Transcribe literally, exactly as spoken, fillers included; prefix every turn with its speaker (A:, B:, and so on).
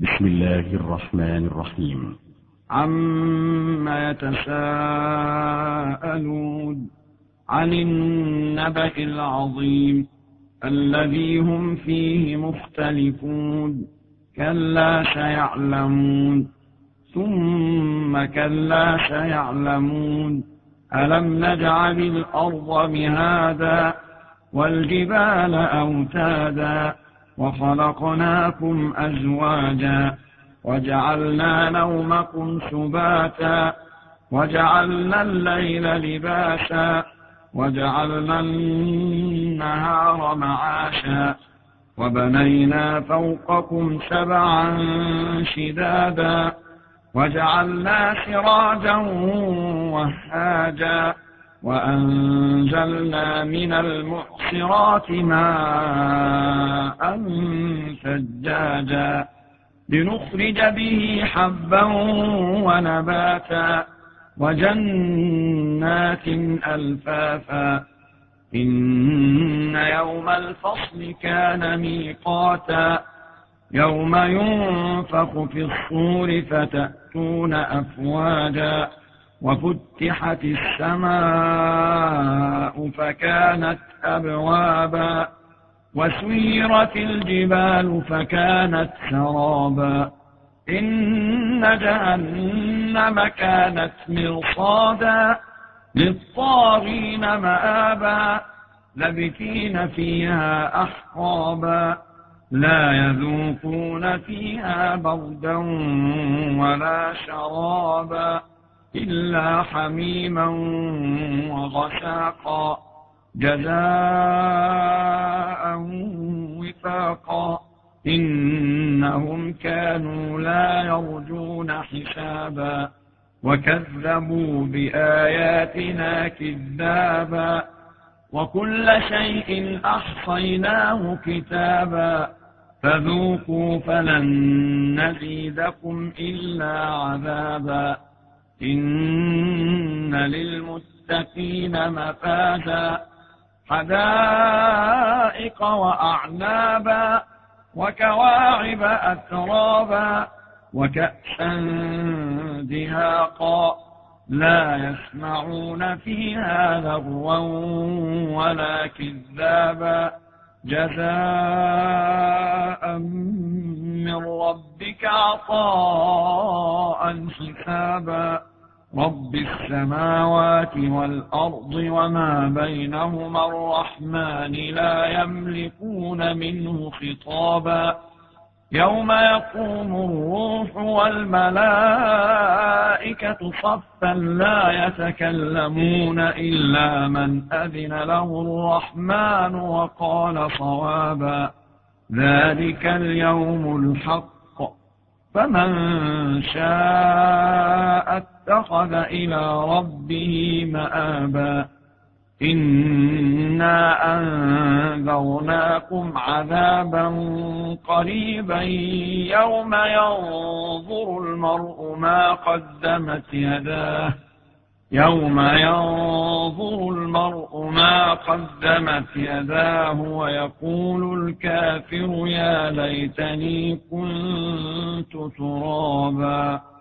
A: بسم الله الرحمن الرحيم.
B: عما يتساءلون عن النبأ العظيم الذي هم فيه مختلفون كلا سيعلمون ثم كلا سيعلمون ألم نجعل الأرض مهادا والجبال أوتادا وخلقناكم أزواجا وجعلنا نومكم سباتا وجعلنا الليل لباسا وجعلنا النهار معاشا وبنينا فوقكم سبعا شدادا وجعلنا سراجا وهاجا وأنزلنا من المعصرات ماء ثجاجا لنخرج به حبا ونباتا وجنات ألفافا إن يوم الفصل كان ميقاتا يوم ينفخ في الصور فتأتون أفواجا وفتحت السماء فكانت أبوابا وسيرت الجبال فكانت سرابا إن جهنم كانت مرصادا للطاغين مآبا لبثين فيها أحقابا لا يذوقون فيها بردا ولا شرابا إلا حميما وغساقا جزاء وفاقا إنهم كانوا لا يرجون حسابا وكذبوا بآياتنا كذابا وكل شيء أحصيناه كتابا فذوقوا فلن نزيدكم إلا عذابا إن للمتقين مفازا حدائق وأعنابا وكواعب أترابا وكأسا دهاقا لا يسمعون فيها لغوا ولا كذابا جزاء من ربك عطاء حسابا رب السماوات والأرض وما بينهما الرحمن لا يملكون منه خطابا يوم يقوم الروح والملائكة صفا لا يتكلمون إلا من أذن له الرحمن وقال صوابا ذلك اليوم الحق فمن شاء اتخذ إلى ربه مآبا إنا أنذرناكم عذابا قريبا يوم ينظر المرء ما قدمت يداه يوم ينظر المرء ما قدمت يداه ويقول الكافر يا ليتني كنت ترابا.